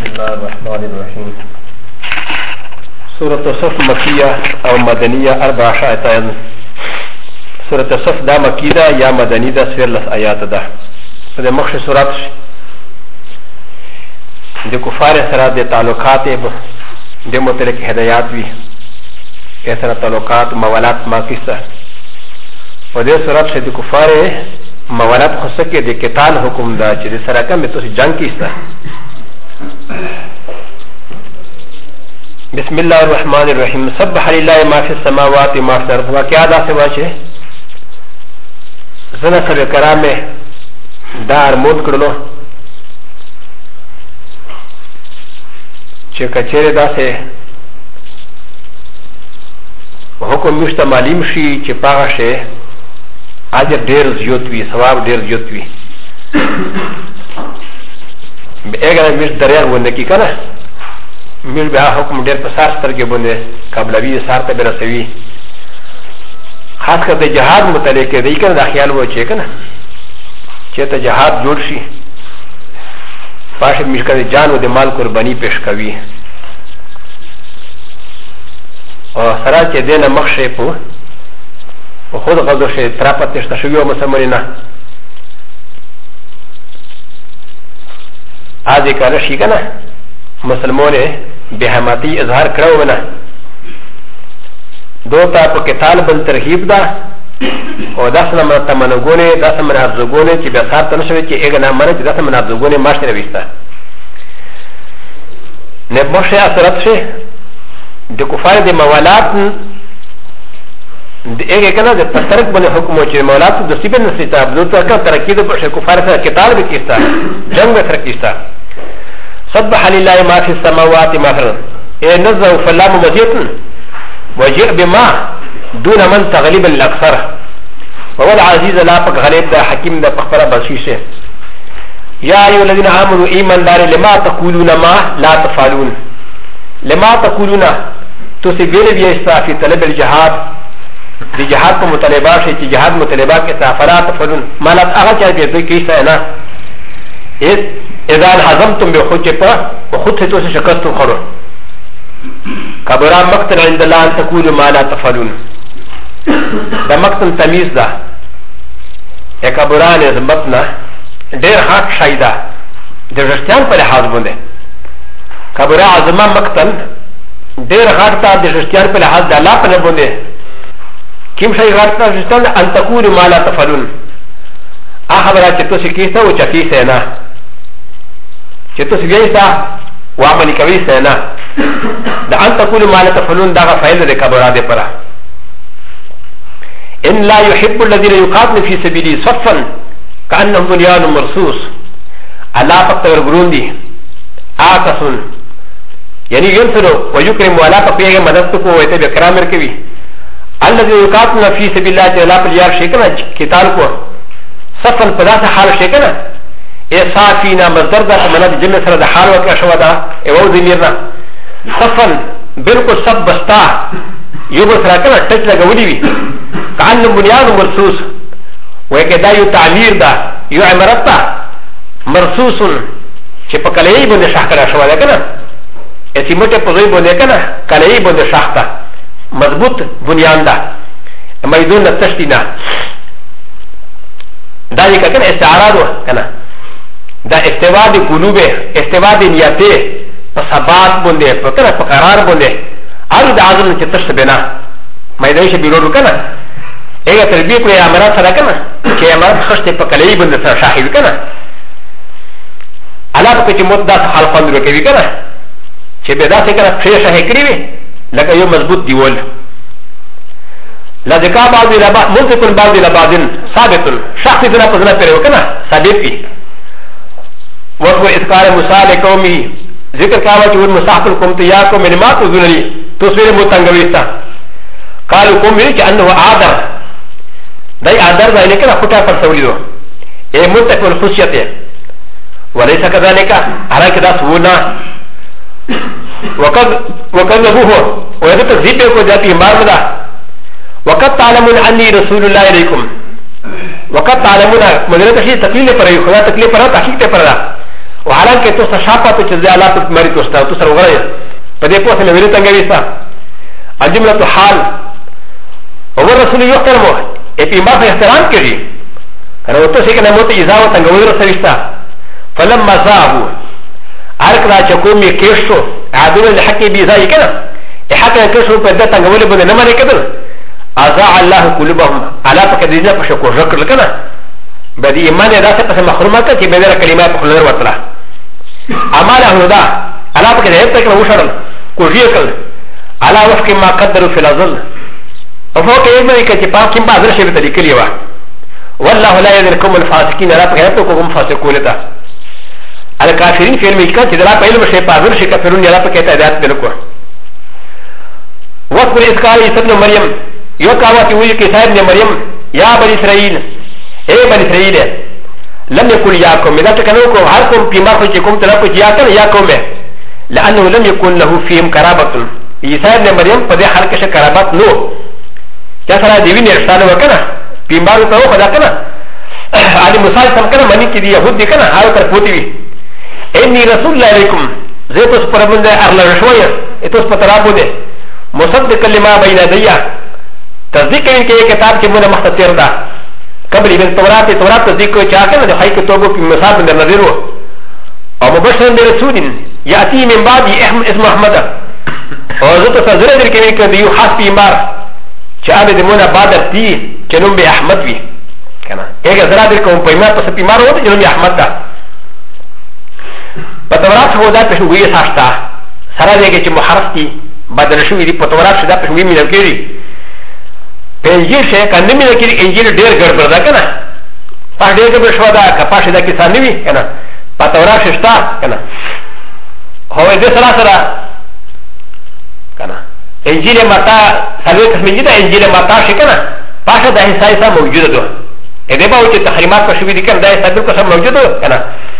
بسم الله الرحمن الرحيم. سورة الصف مكية أو مدنية 4 آيات. سورة الصف دا مكية يا مدنية دا سويرلس آيات دا. ده مخش سورات ده كفار سرات ده تعلقات ده متلك هدايات بي اسرا تعلقات موالات ماكسة وده سورات ده كفار موالات خصوصا ده قتال حكم دا چه ده سراكا میں تو جنگ کیستا. بسم الله الرحمن الرحيم. سبح لله ما في السماوات وما في الارض. وكيا دا سوا چه زنا سب کرامه دا ارمود کرلو چه کچره دا سه حکم مشتا معلوم شي چه پاغه شه اجر ډیر زیات وي ثواب ډیر زیات وي. اگر مش دريار ونه کی کنه مش به حکم ډیر په سار سترګې باندې قبلوي سار ته برسوي خاص کر د جهاد متعلق دی کنه دا خیال و چې کنه چې ته جهاد جوړ شي پاشه مش کړي جان او د مال قرباني پیش کوي او سره چې دینه مخشه په خود غوډه شي تراپته شته شوی او مسلمانینه هذه كان شيء كنا مسلمون بهماتي اظهار كرو بنا دوتا بكتال بن ترهيب دا و داسنا من تمنغوني داسنا من ارزغوني كي بسار تنشوي كي اغنا من كي داسنا من ارزغوني ماشي رويستا نبمشي اثرت شي دي كفار دي موالات دي اغي كنا دي ترك بني حكمو كي موالات دي سيبن نسيتا بدوتا كان تركيدو بشي كفار سا كتال بكيستا جنگ بتركيستا. سبح لله ما في السماوات ما في الارض. اي نزه فلام مزيد وجئ بما دون من تغلب الاكثر وهو العزيز لا فك غليب دا حكيم دا فخر بشيشه. يا ايها الذين امنوا ايمان دار لما تقولون ما لا تفعلون. لما تقولون تسجل بيستا في طلب الجهاد دي جهاد کو مطالبات ہے کہ جهاد مطالبات کے سافرات تفعلون ما لا اغا چاہیے تو کیسا ہے نا اذا هزمتم بخطبه وخطبه شكستم خرو كبرى مقتل عند الله ان تقولوا ما لا تفعلون. ده مقتل تمييز ده يا كبرى نزمتنا دير حق شايدا ده رشتيان پر لحاظ بنده كبرى عظمه مقتل دير حق تا ده رشتيان پر لحاظ ده لا پر بنده كم شيء غلط رشتيان ان تقولوا ما لا تفعلون اخبرات تو سكيسا وچكيسا نا چې تاسو ویسا وعمل کوي سنا دا ان تقول ما لا تفعلون دا فعل د کبرا ده پرا ان لا يحب الذين يقاتلون في سبيله صفا كانهم بنيان مرصوص الله فقط غروندي اكسن يعني ينصر ويكرم ولا تطيع مددته ويتب كرامر کوي الذي يقاتلون في سبيل الله لا بل يار شيكنا قتال کو صفا پدا حال شيكنا صافينا مصدر دا فمنا دي جمع سر دا حال وكا شوا دا ايوو زميرنا صفن بلکل صف بستا يو بسرا كنا تج لگا ودي بي كأن بنيان مرسوس ويكا دا يو تعمير دا يو عمرت دا مرسوس چه پا کلعي بنده شاہ کرا شوا دا كنا اسی مٹے پزوی بنده كنا کلعي بنده شاہ دا مضبوط بنيان دا ميدون نتشتنا دا يكا كنا استعراض كنا دا استواء دی قلوبه استواء دی نیته په ثبات باندې په کنه په قرار باندې ار د اعظم چې تشت بنا مېدای شي بیرو کنه هغه تربیه کوي امرات سره کنه چې امرات خشته په کلی باندې سره شاهد کنه علاوه په چې مدد حال پندره کوي کنه چې به دا څه کنه فري شاهد کړی وي لکه یو مضبوط دیول لا ذکا بعض الابا منتقل بعض الابادن ثابت شخص دنا په ځنه پیرو کنه ثابت وي وهو إذكار موسى لقومه ذكر كاوة جهود مساحة القوم تياكم من ما تظنني تصوير متنغويستا قالوا قوم لك أنه آدر داي آدر دا إنك خطا فرسوليدو إيه متقل خصيته وليس كذلك أراك دا سونا وكذبوه ويذكر تكذيبه وذاتي مارمدا وقد تعلمون أني رسول الله إليكم وقد تعلمون مدينة شيء تكليل فرأي خدا تكليل فرأي تحقيق فرأي وعلى حال کې تو شاپه ته چې الله په مری توستا تو سره وغړی په دې پوهه مې ویل څنګه وستا الجمله حال او رسول یحترمو ای ما په احترام کړي کنه تو څه کنه مو ته اجازه څنګه ویل سويستا فلما ذهبوا ارکلا چې کومې کېشو عادل الحق بي ځای کنه حق کېشو په دې څنګه ولې باندې نه مانی کېدل ازع الله قلوبهم على فكدينا فشكو شكر لكنا بدي ايمان اذا سبس محرومات في بدر كلمات خلور وطلا اعماله دا على فكدينا تكن وشرل كوجيكل على وفق ما قدروا في الظل وفوق يمني كتبان كم بعض الشيء بتلكليوا والله لا يدركم الفاسقين لا فكدتكم فاسقون دا الكافرين في الميكان تدرا علم الشيء بعض الشيء كافرون يلا فكيت ذات بلكوا واذكر اذ قال عيسى ابن مريم یو کاوه چې ویل کې صاحب نے مریم یا بنی اسرائیل اے بنی اسرائیل لم يكن ياكم اذا تكنوا کو هر کوم پیما کو چې کوم طرف کې یاکل یا کوم لانه لم يكن له فيهم قرابه عیسی ابن مریم په دې حال کې قرابت نو چې سره دیوی نه رساله وکړه پیما ته خدا کنه علي موسی سم کنه منی کې دی يهود دي کنه هغه تر پوتې وي اني رسول الله علیکم زه تاسو پر باندې ارل شويه تاسو په طرف باندې مصدق لما بين يدي تصدیق کوي چې کتاب چې موږ مختصر ده قبل ابن تورات تصدیق کوي چې هغه د حی کتابو په مصاب باندې نظر وو او مبشر برسول یاتی من بعد اسم احمد او زه ته سره درکوي چې یو خاص پیغمبر چې هغه د موږ بعد دی چې نوم به احمد وي کنه هغه زرا درکوم پیغمبر پس پیغمبر وو چې نوم احمد ده په تورات هو دا په وی ساشتا سره دغه چې محرف دي بدل شوی دي په تورات شدا په وی مې کېږي انجیل شه کنه مې کې انجیل ډېر ګډوډ ده کنه په دې کې بشوا ده کپاشه ده کې ثاني وي کنه په تورات شتا کنه هو دې سره کنه انجیل متا څلور قسم دي انجیل متا شه کنه پاشه ده حصہ موجوده ده دې به چې تحریمات په شوی دي کنه ده څلور قسم موجوده کنه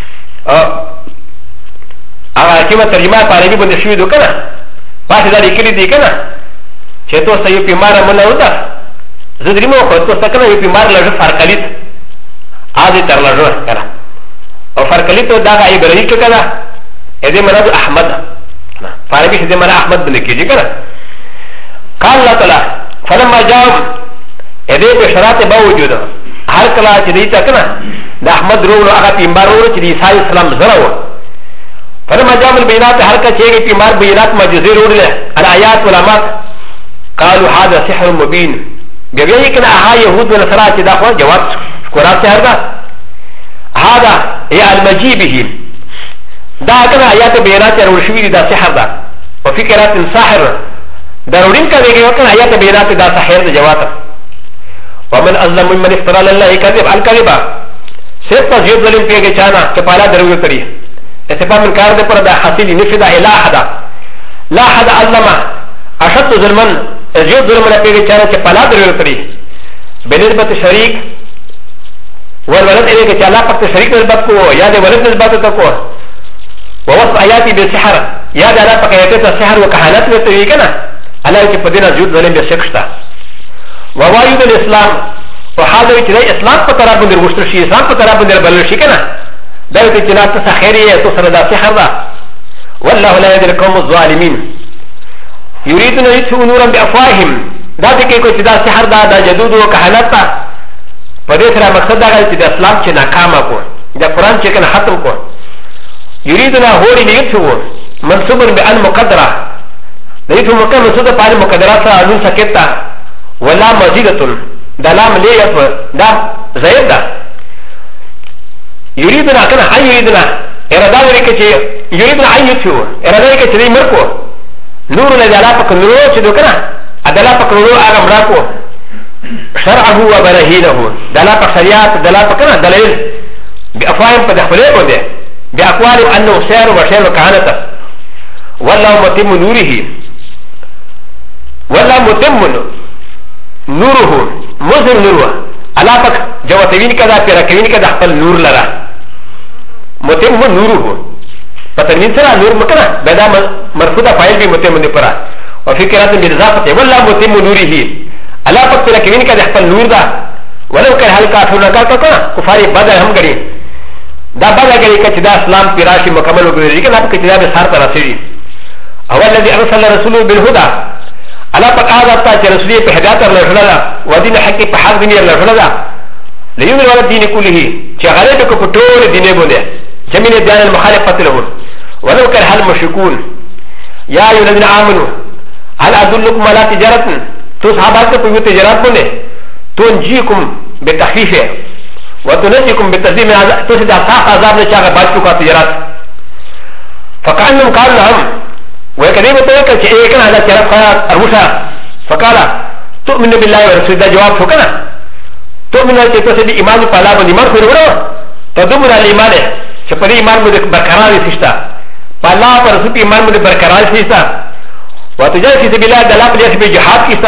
هغه چې په ترجمه په عربي باندې شوی ده کنه پاشه ده لیکلي دي کنه چې تو صحیح پیماره مونږ وته زدري مو خو ته څنګه یو بیمار لږه فرقلیت عادي تر لږه کنه او فرقلیت دا غي بري څه کنه اې دې مراد احمد کنه فاربي دې مراد احمد بن کېږي کنه قال الله تعالی فلما جاء اې دې په شرایط باوجود هر کله چې دې څه کنه د احمد روغ هغه بیمار ورو چې عيسى السلام زره و فلما جاء البينات هر کله چې بیمار بينات معجزې وروړل الآيات والعلامات قالوا هذا سحر مبين بیا یې کنه هغه يهود ونصارا چې دا خو جواب قرآن سحر ده هذا يا المجيبه دا کنه آیات بینات ورشوي دي دا سحر ده وفكرات ساحر ضرورين کا دیکھو کنه آیات بینات دا سحر ده جواب ومن اظلم ممن افترى على الله كذب الكذبا صرف تجيب ظلم پیګه چانا چې پالا درو کړی اتفاق من کار ده پر دا حاصل نفدا الى حدا لا حدا علم اشد ظلمن ازيد ظلم لا پیګه چانا چې پالا درو کړی بنسبت شریک والولد الى چې الله پک شریک نسبت کو یا د ولد نسبت ته کو ووصف آیاتی بالسحر یا د الله پک ایت السحر وکهانت میں تو کنه الله چې په دینه ازيد ظلم به شکشتا ووايد الاسلام وحاضر چې اسلام په طرف باندې ورشته شي اسلام په طرف باندې بل شي کنه دا ته چې نه ته خیریه تو سره دا سحر ده والله لا يدري القوم الظالمين يريدون يطفئوا نورا بافواههم دا دې کې کوم چې دا سحر ده دا جدود او کهانت ده په دې سره مقصد دا چې د اسلام چې ناکامه کو دا قران چې کنه ختم کو يريدون هوري ليطفئوا منصوب بان مقدره دې ته مکه منصوب په مقدره سره انو سکتا ولا مزيدة دا لام ليه دا زائد دا يريدنا كنا حي يريدنا إرادا ذلك يريدنا حي يتفو إرادا ذلك تدي مركو نور لدى پاک نورو چدو كنا ادلا پاک نورو آغم راكو شرعه وبرهينه دلا پاک شريعت دلا پاک كنا دليل بأفواهم پا دخلے کو دے بأقوال أنه سير وشير وكهانة والله متم نوره والله متم نوره مزر نوره الله پاک جواتوین کدا پیراکوین کدا خپل نور لرا متم نوره پتنین سره نور مکنا بدا مرفوضه فاعل بھی متم دی پرا او فکرات بالاضافه والله متم نوره الله پاک پیراکوین کدا خپل نور دا ولو کر هل کافر کا کنا کفار بدر هم غړي دا بلا گری که دا اسلام پیراشی مکمل وگری که ناپا که دا بسار تا رسیدی اول الذي ارسل رسوله بالهدى على پاک آزاد تا چه رسولی پہ ہدایت ارلشنا دا و دین حقی پہ حق دینی ارلشنا دا لیومن والا دین کلیه چه غلیب کو پٹول دینے بوندے جمین دیان المخالفت لہون ولو کر حل مشرکون یا ایو الذین آمنوا هل ادلکم علی تجارت تو صحابات کو پہ تجارت بوندے تنجیکم بتخفیف وتنجیکم بتعظیم تو سے دا صاف عذاب نے چاہا بات چکا تجارت فکانم قال لهم وكذلك توكل شيء كان هذا كلام خيار أرمشا فقال تؤمن بالله ورسوله ده جواب شكرا تؤمن أن تسبي إيمان بالله والإيمان في الغرب تدمر الإيمان شفري إيمان مد بركرار سيستا بالله ورسوله إيمان مد بركرار سيستا وتجاهد في سبيل الله دلاب ليس بجهاد سيستا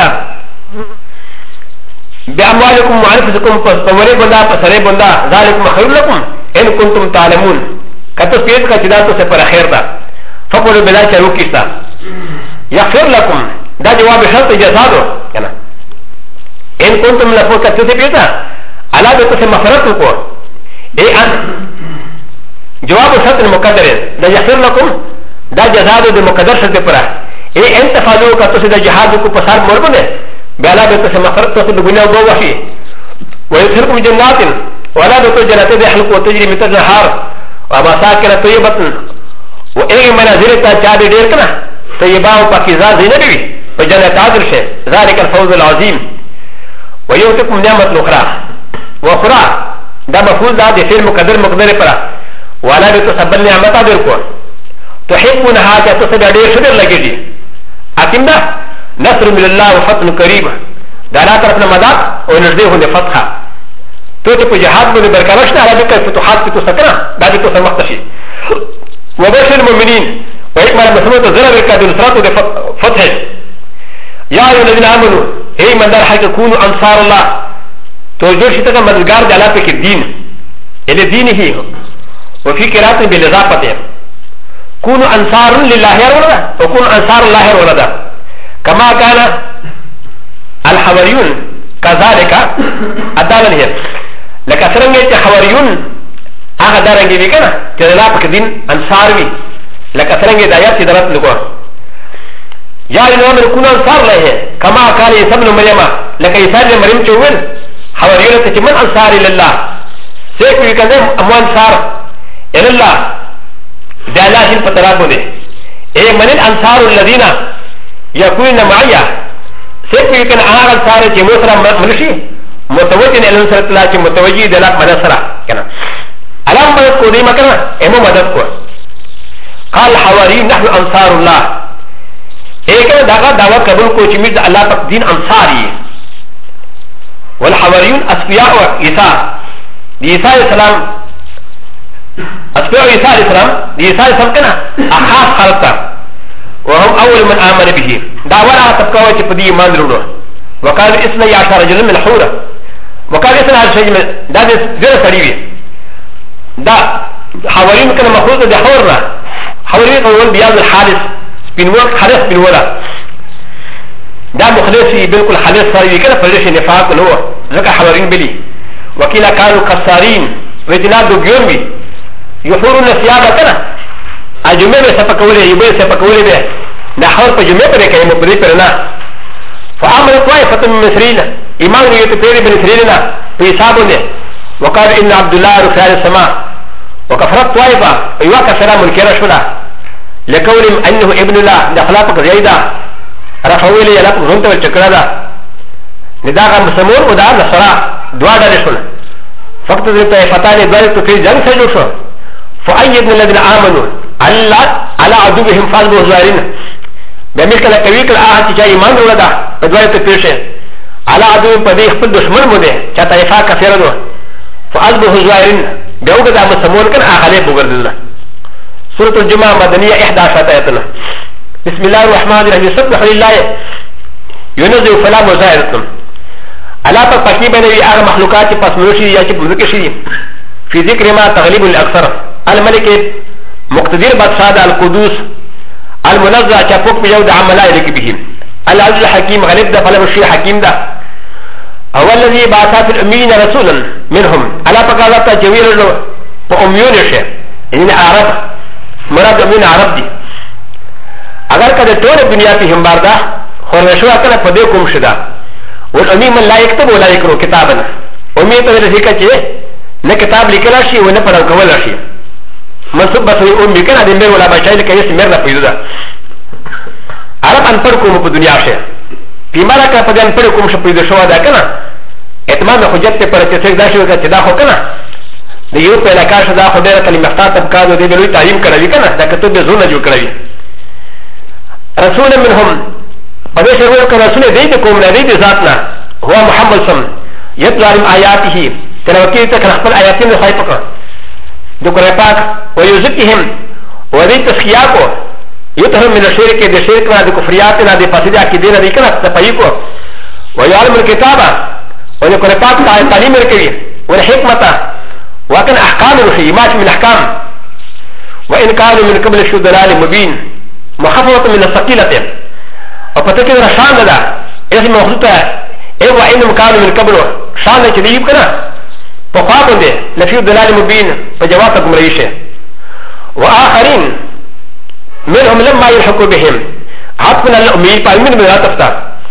بأموالكم وأنفسكم فسوري بندا فسري بندا ذلكم خير لكم إن كنتم تعلمون كتسبيت كتداتو سفر خير ده فقولوا بلا شروكيستا يغفر لكم دا جواب شرط جزادو ان كنتم لفوق تسبيتا على بيتس مفرطكم اي ان جواب شرط المقدر دا يغفر لكم دا جزادو دا مقدر شرط پرا اي ان تفعلوا كتس دا جهادكم پسار مربونه بلا بيتس مفرطكم بغنى وغوشي ويسركم جنات ولا بيتس جنات دا حلق وتجري مثل نهار ومساكن طيبة و ايه منازل تا چا دي دير كنا طيبا و پاكيزا زينبي وجنة عادل شيء ذلك الفوز العظيم ويوتكم نعمة اخرى واخرى دا مفوز دا دي فعل مقدر مقدر پرا والا بي تسبل نعمت عادل کو تحبونها چا تسبل دير شدر لگي دي اكيم دا نصر من الله وفتن قريب دا لا طرفنا مدد ونرده هن فتحة تو چه پا جهاد بني برکارشنا على بك فتحات پی تو سکنا دا دي تو سمختشي وبشر المؤمنين وإكمل المسلمين تزرع بك بنصرات فتح يا أيها الذين آمنوا هي من دار حق كونوا أنصار الله توجد شتاك مددگار دعلا بك الدين إلى دينه وفي قراءة بالإضافة كونوا أنصار لله ولدا وكونوا أنصار الله ولدا كما كان الحواريون كذلك أدالا هي لك سرنجة حواريون هغه دارنګي وی کنه چې الله پاک دین انصار وي لکه څنګه د آیات درت لګو یا انو کون انصار له کما قال عیسی ابن مریم لکه عیسی ابن مریم چې ویل حواریون ته چې من انصار لله څوک وی کنه امو انصار الله د الله شین په طرف باندې اے من الانصار الذين يكونون معي څوک وی کنه هغه انصار چې مو سره منشي متوجه الى انصار الله چې متوجه د الله مدد سره کنه علام مدد کو دی مکنا امو مدد کو قال حواری نحن انصار الله ایک داغا دعوت قبول کو چمیر دا اللہ پاک دین انصاری والحواریون اسفیاء و عیسیٰ دی عیسیٰ علیہ السلام اسفیاء و عیسیٰ علیہ السلام دی عیسیٰ علیہ السلام کنا اخاص خلقتا وهم اول من آمن به دعوالا تبکاوا چی پدی ایمان رونو وقال اسنا یعشا رجل من الحورة وقال اسنا عشا من دا دیر سریوی دا حوارين كان مخلوق دي حورنا حوارين قول بياض الحارس بنور حارس بنورا دا مخلصي بالكل حارس صار كده فليش نفاق هو ذكر حوارين بلي وكيلا كانوا كسارين وجنا دو جيومي يحورون الثياب كده الجمعه سفكولي يبي سفكولي به دا حور په جمعه پر کې مبري پرنا فامر طائفه من مصريين ایمان یې ته پیری بن مصريين په حسابونه وقال ان عبد الله رفع السماء وكفرت طائفه ايوا كسرى منكر شولا لقولهم انه ابن الله دخلت زيدا رفعوا لي لك زنت والشكرا نداغ مسمون ودا نصرا دعاء دارشون فقط طائفتان ذلك في جنگ سجوشو فايدنا الذين امنوا الله على عدوهم فاضوا ظاهرين بملك الكويك الاهل جاي ایمان ولدا بدوایت پیشه على عدوهم بدي خپل دشمن مده چا طائفه کافرانو فاضوا ظاهرين بيوجد عم سمون كان اغلب بغرد سورة الجمعة مدنية 11 آياتنا بسم الله الرحمن الرحيم سبح لله ينزل فلا مزايرتم على تقييم بني آغا مخلوقات پس مروشي يا چپ مذكشي في ذكر ما تغلب الأكثر الملك مقتدر بادشاہ القدوس المنزع چپوک بيود عملا يلك به العزيز الحكيم غلب ده فلا مشي حكيم ده هو الذي بعث في الأمين رسولا منهم على فقالة جوير له په امیون شي یعنی عرب مراد امین عرب دي اگر کله ټول دنیا په همبار ده خو نشو کله په دې کوم شدا ول امین من لا یكتب ولا یقرأ کتابا امین ته دې چې نه کتاب لیکل شي او نه پڑھل کول شي منصوب بس امین کنه دې مې ولا بچای لکه یې مېر نه پیدا عرب ان پر کوم په دنیا شي پیمارا کا په دې ان پر کوم شي پیدا شو دا کنه اعتماد حجت پر چې څنګه دا شو چې دا خو کنه د یو په علاقه شدا خو ډېر کلمه خاطب کاوه دې به لوی تعلیم کړی کنه دا کتب به زونه جوړ کړی رسول منهم پدې شروع کړ رسول دې د کوم نه دې ذاتنا هو محمد صم يتلى علم آياته تلوكي تكن خپل آياتين خايفك د قرآن پاک ويزكيهم ودې تسخياكو يتهم من الشرك د شرك نه د کفريات نه د فاسد عقيده نه کنه تپيكو ويعلم الكتابه ودې قرآن پاک تعليم ورکوي والحكمه وكان احكام الشيمات من احكام وان كانوا من قبل شو دلال مبين مخففه من الثقيله وفتكر رشان ده اسم مخلوطه اي وان كانوا من قبل شان تجيب كنا فقابل ده لفي دلال مبين فجوابكم رئيسه واخرين منهم لما يلحقوا بهم عطفنا الامي فايمن من لا تفتح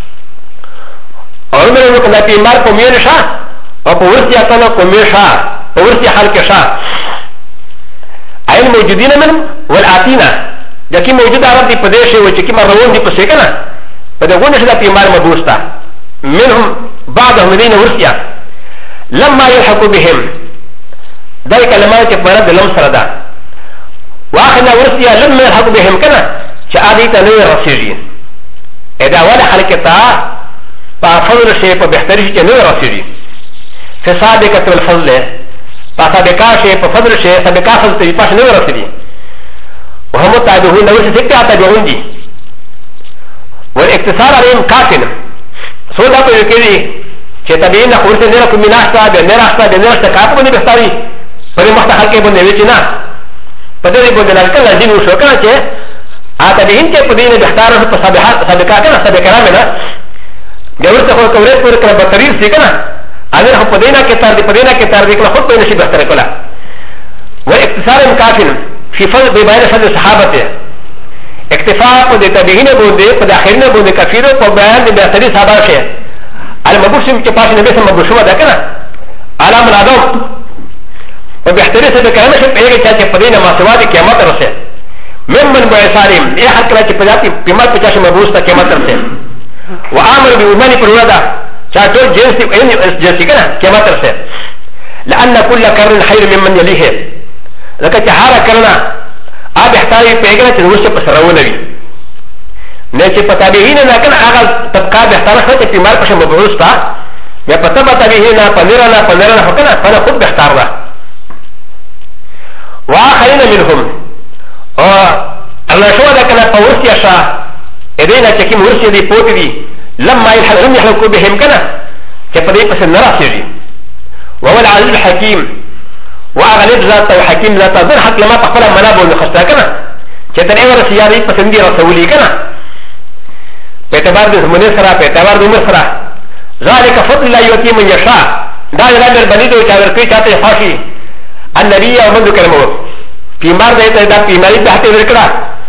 اور من كنا في مار قومين شاه وقوستي اتنا قومين شاه وقوستي حلق شاه اي الموجودين منهم والاتينا لكن موجود عرب دي پدشه وچکی مرون دي پسه کنا پدغونه شدا پیمار مبوستا منهم بعضهم الذين ورثيا لما يلحقوا بهم ذلك كلمات فرد لم سردا واخنا ورثيا لما يلحقوا بهم كنا شادي تنوي رسيجين اذا ولا حركتا ففضل شيء فبيحترج تنوي رسيجين فسابقة الفضل فسابقا شيء ففضل شيء سابقا فضل تجيباش نوي رسيجين وهم تابعون نوي سكتا تابعون دي والاقتصار عليهم كافٍ سودا په کې چې تبین نه خورته نه کوم ناشتا به نه راشتا به نه راشتا کاپ باندې بستاري پر مخ ته حلقه باندې وچ نه په دې باندې لکه لازم وشو کنه چې اته دین کې په دې نه بهتره په سابقات نه سابقات نه د ورته خو کورې پر کړه بطریر سي کنه اگر په دې نه کې تر دې په دې نه کې تر دې کله خود په نشي بهتره کړه و اقتصار کافٍ فی فضل بین فضل صحابته اکتفاء په دې تبعین باندې په داخلين باندې کفیرو په بیان د بهتري صحابه شه المبوسم چې پاس نبی سم مبوسه ده کنه علامه الادب په بهتري څه کلمه شه په هغه چې په دې نه ماسوا دي قیامت رسه ممن بيسارم اي حق لا چې په ذاتي قیمت په چا مبوس ته قیامت رسه وامر بالايمان پروادا چا ټول جنس کنه قیامت رسه لان كل قرن خير ممن يليه لکه چې هر کرنا اب احتاجي پیغله چې ورسره په سره ونوي نه چې پتا به نه نه کنه هغه طبقه به احتاج شته چې مال په مبعوث تا یا پتا به نه پنیرنا فکنه فانا خود به اختار ده واخرين منهم او الله شو ده کنه په ورسیا شاه اېدنه چې کوم ورسیا دی پوت دي لما يحلم يحلقوا بهم کنه چې په دې پس نه راځي وهو العزيز الحكيم واغلب ذات او حكيم ذات ذر حق لما تقبل منابه ونخصتا كنا چتن ايور سياري پسندي رسولي كنا پیتبار دي منسرا پیتبار دي مصرا ذلك فضل الله يؤتي من يشاء دا جلال البني دو چاور کوي چاته فاشي النبي او من كلمه پیمار دې ته دا پیماري به ته ورکړه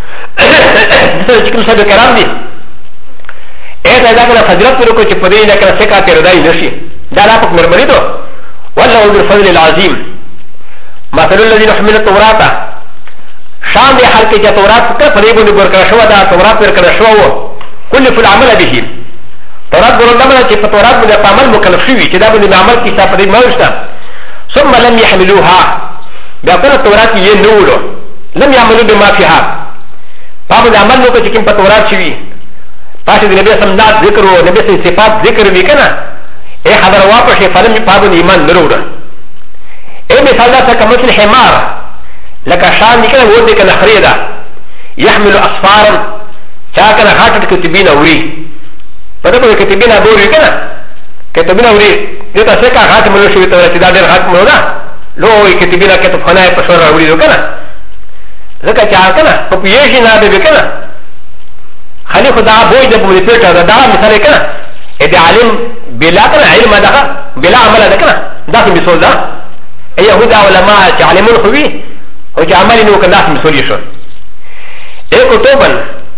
چې څه کرام دي اې دا کنه حضرت ورو کو چې پدې نه کنه څه کا تر دای نشي دا لا پک مرمني دو والله ذو الفضل العظيم مثل الذين حملوا التوراة شان دي حال كي تورات فكر فريبون دي بركة شوى دا تورات بركة شوى كل في العمل به تورات برون دمنا كي فتورات من العمل مكلف شوي كده من العمل كي سافر ما يشتا ثم لم يحملوها بأقول التورات ينولو لم يعملوا بما فيها فابو العمل نوكو كي كم فتورات شوي فاشد النبي سمنات ذكره نبي صفات ذكر بكنا اي حضر واقع فلم يفابو الإيمان نرورا اي مثال ذا كمثل حمار لك شان كان ودي كان خريدا يحمل اصفارا شاكنا خاطر كتبين اوري فتقول كتبين ابوري كنا كتبين اوري جتا سكا خاتم لو شوي تو تدا دير خاتم لو دا لو كتبين كتب خناي بشور اوري لو كنا زكا چا كنا پپيشي نا به كنا خلي خدا بوي د بوري پيټا دا مثال كنا ادي عالم بلا كنا علم دا بلا عمل دا كنا دا مثال دا يهودا علماء تعلمون خوي او تعمل انه كناس مسؤولي شو اي كتبا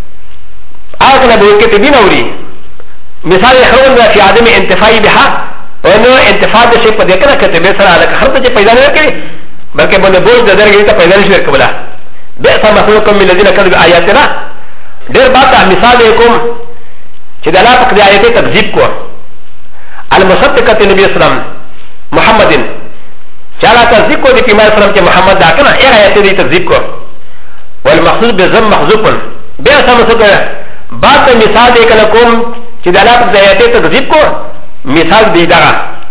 اغنى بكتبين اوري مثال يخرون في عدم انتفاعي بها وانه انتفاع ده شيء قد يكون كتبه سرعه لك خرطه پیدا نه کړي بلکې باندې بوج د درګې ته پیدا نشي کوله بئس مثلكم من الذين كذبوا آياتنا ډېر باته مثال یې کوم چې د الله په آیات تکذیب کو المصدقه نبی اسلام محمدin چاله تصدیق کو د پیغمبر اسلام چې محمد دا کنه هغه آیات دې تکذیب کو والمقصود بذم محذوف بئس مثلكم باته مثال یې کله کوم چې د الله په آیات تکذیب کو مثال دی دا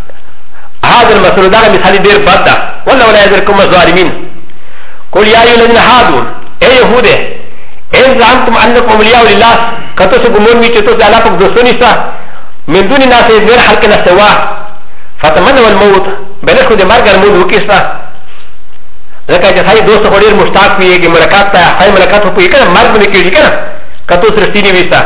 هذا المثل دا مثال دیر بد دا والله ولا يذكركم الظالمين قل يا ايها الذين هادوا اي يهود ان زعمتم انكم اولياء لله كتسكم من تشتو على فوق دوسونيسا من دون الناس غير حلقنا سوا فتمنوا الموت بلشوا دي مارغ الموت وكيسا ذكا جساي دوست خورير مشتاق وي ملكات تا هاي ملكات په کله مارغ باندې کېږي کنه کتو سرستيني وستا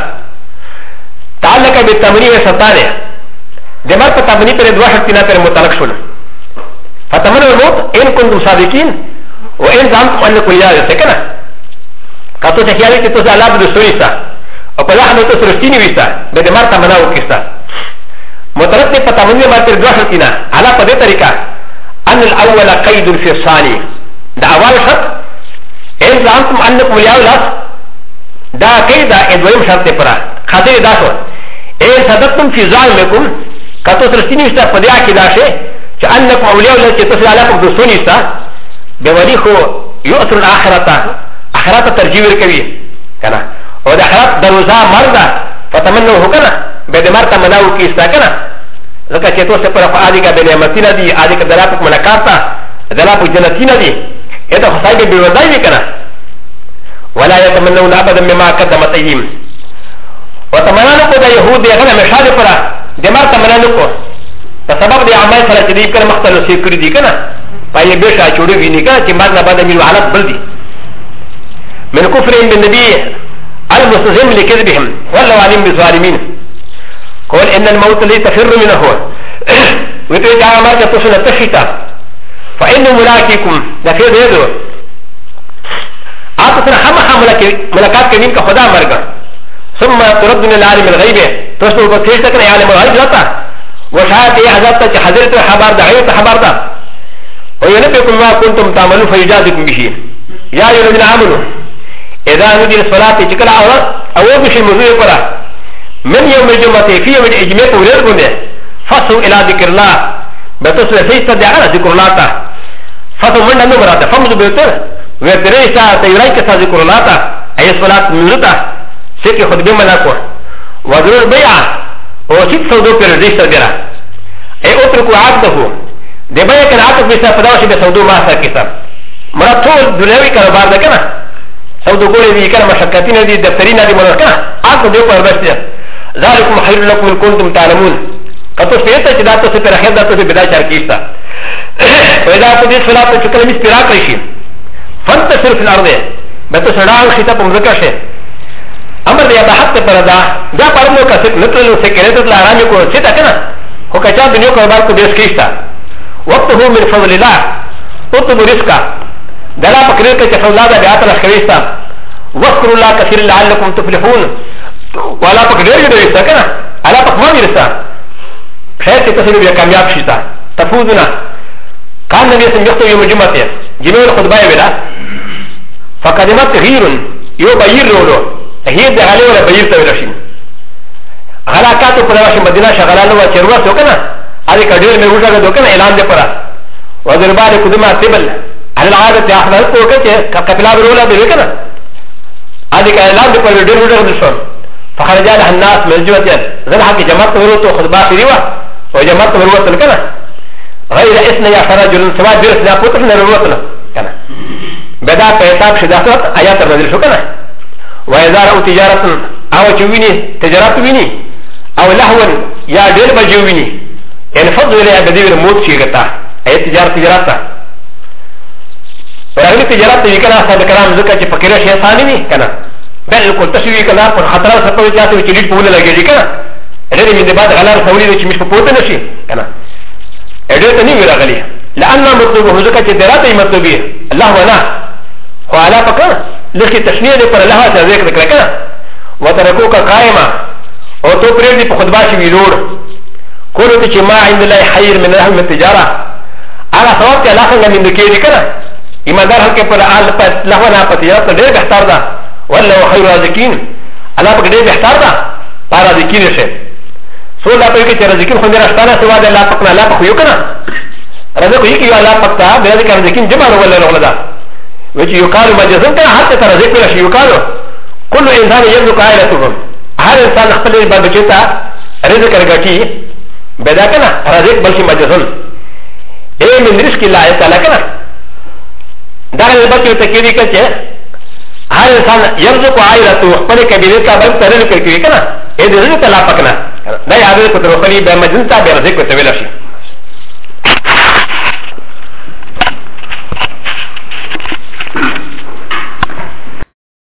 تعلق بالتمني وستاره دمار په تمني پر دوه شرطونه پر متعلق شول فتمنوا الموت ان كنتم صادقين وان زعمتم انكم اولياء سكنه کتو ته خیالي چې تاسو الله د سوريسا او په لحظه تاسو رښتینی وستا به دمار تمنا وکړه متعلق په تمني باندې دوه شرطونه على په دې طریقه ان الاول قيد في الثاني دا اول شرط ان زعمتم انكم اولياء دا قيد دویم شرط پر خاطر دا شو ان صدقتم في ظالمكم کتو سرستینی وستا په دې عقیده شه چې انکم اولیاء الله چې تاسو الله په دوستونی وستا به ولی خو یؤثر الاخرته اخرته ترجیح ورکوي کنه او د اخرت دروازه مرده فتمنوا کنه به دې مرته مناو کې استا کنه ځکه چې تاسو پر فادي کا به نعمتونه دي ادي کا دلات ملاقات دلات جنتینه دي اته خدای به ودای کنه ولا يتمنون ابدا مما قدمت ايهم وتمنوا کو د يهود هغه مشاهده پر دماغ تمنا نکو په سبب د عمل سره چې دې کړه مختلف څه کړی دي کنه پای به شا چوڑې ویني کنه چې بعد نه بعد مې حالت بل دي من كفر بالنبي المستزم لكذبهم والله عليم بالظالمين قول ان الموت الذي تفر منه وتوجد على ما تصل تشتا فان ملاككم لفي ذو اعطتنا حما ملكات كمين كخدا مرغا ثم تردون العالم الغيب تصبح بكيشتا كان يعلم الغيب لتا وشاهد ايه حضرت حضرت حبار دا عيوت حبار دا وينبئكم ما كنتم تعملون فيجازكم به يا ايها الذين امنوا اذا نودي للصلاه تشكل او بشي مزوي قرا من يوم الجمعه في يوم الاجماع ولرغونه فصوا الى ذكر الله بتصل سيستا دعاء ذكر الله تا فصوا من نمرات فمز بيتر وتريسا تيرايك ذكر الله تا اي صلاه منزتا سيكي خطبه ملاكو وضرور بيع وشيك سودو پر رجيستر ديرا اي اتركو عقده دي بيع كان عقد بيسا فداوشي بسودو ماسا كيسا مرا طول دنيوي كاربار دا كنا سودو قولي دي كنا مشكاتين دي دفترين دي مرا كنا عقد ديو پر بس دي ذلكم خير لكم ان كنتم تعلمون كتو سيئتا چه داتو سي پر خير داتو سي بداية چاركيستا وإذا قدي صلاة چكل ميس پراك رشي فانتصر في الارض بتو سڑاو شتا پا مذکر شه امر دې اباحت پر دا پرمو کا څه نتلو سکرټ لا رانه کو څه تا کنه خو کچا دنیو کو بار کو دیس کیستا وقت هو من فضل الله اطلب رزقا دلا پکړه کې چې فضل الله بیا تر خریستا وذكر الله كثير لعلكم تفلحون ولا پکړه دې رزقا کنه الا پک ما رزقا خیر چې تاسو بیا کامیاب شئ تفوزنا كان النبي صلى الله عليه وسلم يوم الجمعه جميع الخطبه ولا فقدمت غير يبير له هي د غالي ولا بير ته ورشي غلاکاتو پر راشي مدینه شغلانو و چروا سو کنه علي کډیر مې وځه دو کنه اعلان دې پرا وذربار قدمه تبل على العاده احمد کو کته کپلا ورولا به کنه علي کا اعلان دې پر ډیر وځه دو شو فخرج على الناس ملجوت زلها کی جماعت ورته خطبه فيوا او جماعت ورته کنه غير اسم يا فرج سوا درس لا پوتر نه ورته کنه بدا په حساب شداست آیات نازل شو کنه وإذا رأوا تجارة أو تشويني تجارة ويني أو لهوا يا دير بجويني ينفضوا إليها بدير الموت شيئتا أي تجارة ولكن تجارة يكنا أصحاب الكلام ذكا فكرة شيء ثاني كنا بل كل تشوي كنا پر خطر سپوي جاته وچليد بوله لګي كنا رې من بعد غلار سوري چې مش په پوت نشي كنا اډه ته ني وراغلي لأن مطلوبه زكاة دراتي مطلوبي الله ولا هو على فكرة لكي تشنيه لكي الله تذكر ذكرك وتركوك قائمة او تو پریدی په خطبه کې ویلوړ کولو ته چې ما عند الله خیر من رحم التجاره هغه ثواب ته الله څنګه من کې دي کنه ایماندار هر کې پر آل په لهونه په تجارت ډېر بهتر ده والله خیر رازقین الله په ډېر بهتر ده پر رازقین شه سو الله په کې چې رازقین خو نه راستانه سوا ده الله پاک نه الله په یو کنه رزق یې کې الله پاک ته به ذکر رازقین جمع ولا نه ولا وچ یو کار مجزن ته حتی تر رزق ولا شي یو کار كل انسان يملك عائلتهم هر انسان خپل بچتا رزق ورګټي بدا کنه رزق بلکې مجزن اے من رزق الله تعالی کنه دا له بچو ته کېږي چې هر انسان يملك عائلته خپل کبیره کا بل ترل کوي کنه اے د رزق الله پکنه دا یاد په تر خپل به مجزن ته به رزق ته ویل شي